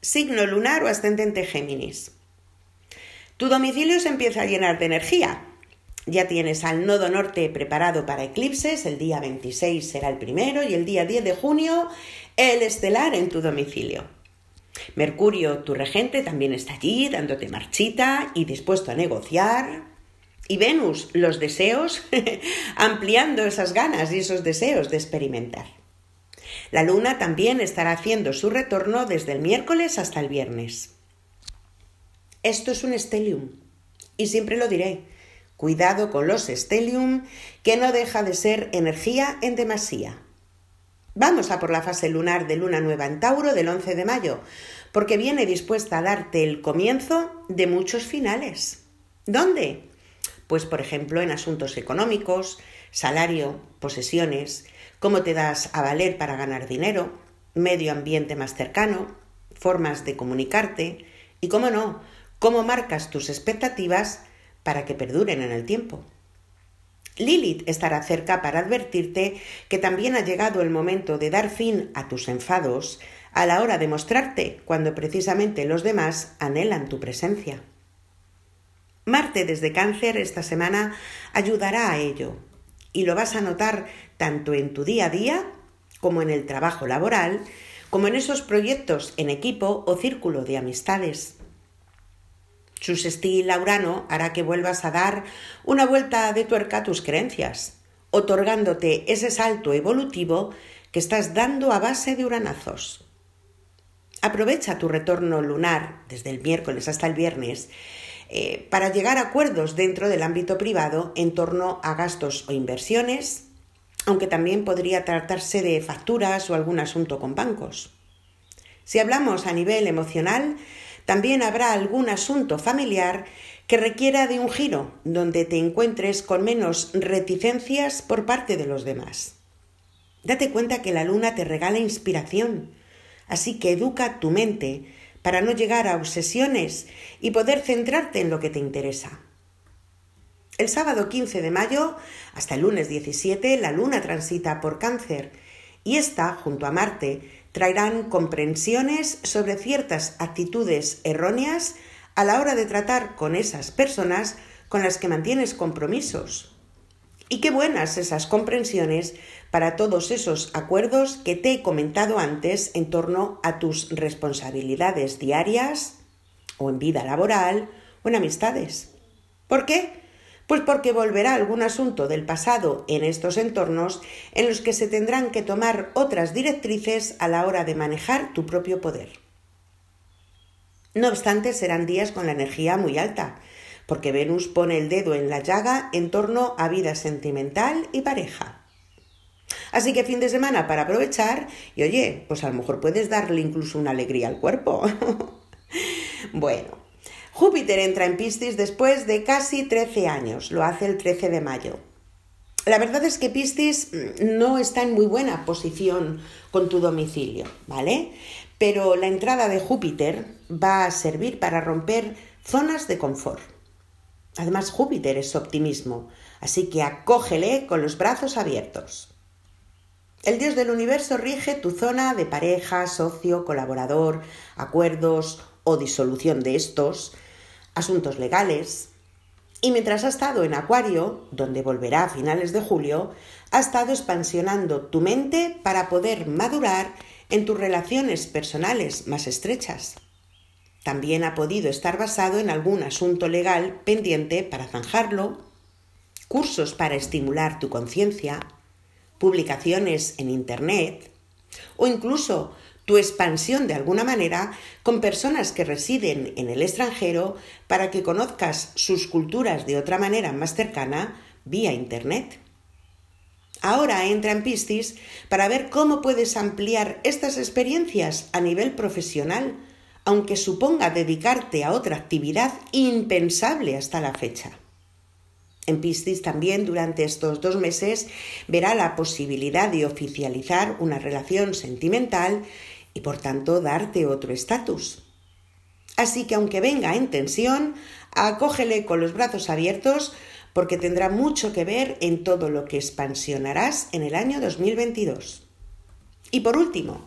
signo lunar o ascendente Géminis. Tu domicilio se empieza a llenar de energía. Ya tienes al nodo norte preparado para eclipses, el día 26 será el primero y el día 10 de junio el estelar en tu domicilio. Mercurio, tu regente, también está allí dándote marchita y dispuesto a negociar. Y Venus, los deseos, ampliando esas ganas y esos deseos de experimentar. La luna también estará haciendo su retorno desde el miércoles hasta el viernes. Esto es un stellium y siempre lo diré. Cuidado con los stellium, que no deja de ser energía en demasía. Vamos a por la fase lunar de luna nueva en Tauro del 11 de mayo, porque viene dispuesta a darte el comienzo de muchos finales. ¿Dónde? Pues por ejemplo en asuntos económicos, salario, posesiones, cómo te das a valer para ganar dinero, medio ambiente más cercano, formas de comunicarte y, cómo no, cómo marcas tus expectativas para que perduren en el tiempo. Lilith estará cerca para advertirte que también ha llegado el momento de dar fin a tus enfados a la hora de mostrarte cuando precisamente los demás anhelan tu presencia. Marte desde Cáncer esta semana ayudará a ello y lo vas a notar tanto en tu día a día como en el trabajo laboral, como en esos proyectos en equipo o círculo de amistades. Su sextil a Urano hará que vuelvas a dar una vuelta de tuerca a tus creencias, otorgándote ese salto evolutivo que estás dando a base de uranazos. Aprovecha tu retorno lunar desde el miércoles hasta el viernes para llegar a acuerdos dentro del ámbito privado en torno a gastos o inversiones, aunque también podría tratarse de facturas o algún asunto con bancos. Si hablamos a nivel emocional, también habrá algún asunto familiar que requiera de un giro, donde te encuentres con menos reticencias por parte de los demás. Date cuenta que la luna te regala inspiración, así que educa tu mente para no llegar a obsesiones y poder centrarte en lo que te interesa. El sábado 15 de mayo hasta el lunes 17 la luna transita por Cáncer y esta, junto a Marte, traerán comprensiones sobre ciertas actitudes erróneas a la hora de tratar con esas personas con las que mantienes compromisos. Y qué buenas esas comprensiones para todos esos acuerdos que te he comentado antes en torno a tus responsabilidades diarias o en vida laboral o en amistades. ¿Por qué? Pues porque volverá algún asunto del pasado en estos entornos en los que se tendrán que tomar otras directrices a la hora de manejar tu propio poder. No obstante, serán días con la energía muy alta, porque Venus pone el dedo en la llaga en torno a vida sentimental y pareja. Así que fin de semana para aprovechar y oye, pues a lo mejor puedes darle incluso una alegría al cuerpo. Bueno. Júpiter entra en Piscis después de casi 13 años, lo hace el 13 de mayo. La verdad es que Piscis no está en muy buena posición con tu domicilio, ¿vale? Pero la entrada de Júpiter va a servir para romper zonas de confort. Además, Júpiter es optimismo, así que acógele con los brazos abiertos. El dios del universo rige tu zona de pareja, socio, colaborador, acuerdos o disolución de estos, asuntos legales. Y mientras ha estado en Acuario, donde volverá a finales de julio, ha estado expansionando tu mente para poder madurar en tus relaciones personales más estrechas. También ha podido estar basado en algún asunto legal pendiente para zanjarlo, cursos para estimular tu conciencia, publicaciones en Internet o incluso tu expansión de alguna manera con personas que residen en el extranjero para que conozcas sus culturas de otra manera más cercana vía Internet. Ahora entra en Piscis para ver cómo puedes ampliar estas experiencias a nivel profesional, aunque suponga dedicarte a otra actividad impensable hasta la fecha. En Piscis también durante estos 2 meses verá la posibilidad de oficializar una relación sentimental y por tanto darte otro estatus. Así que aunque venga en tensión, acógele con los brazos abiertos porque tendrá mucho que ver en todo lo que expansionarás en el año 2022. Y por último,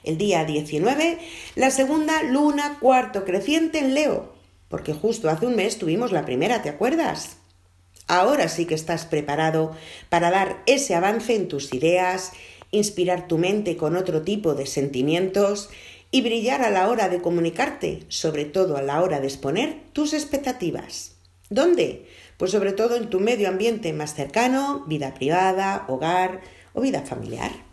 el día 19, la segunda luna cuarto creciente en Leo, porque justo hace un mes tuvimos la primera, ¿te acuerdas? Ahora sí que estás preparado para dar ese avance en tus ideas, inspirar tu mente con otro tipo de sentimientos y brillar a la hora de comunicarte, sobre todo a la hora de exponer tus expectativas. ¿Dónde? Pues sobre todo en tu medio ambiente más cercano, vida privada, hogar o vida familiar.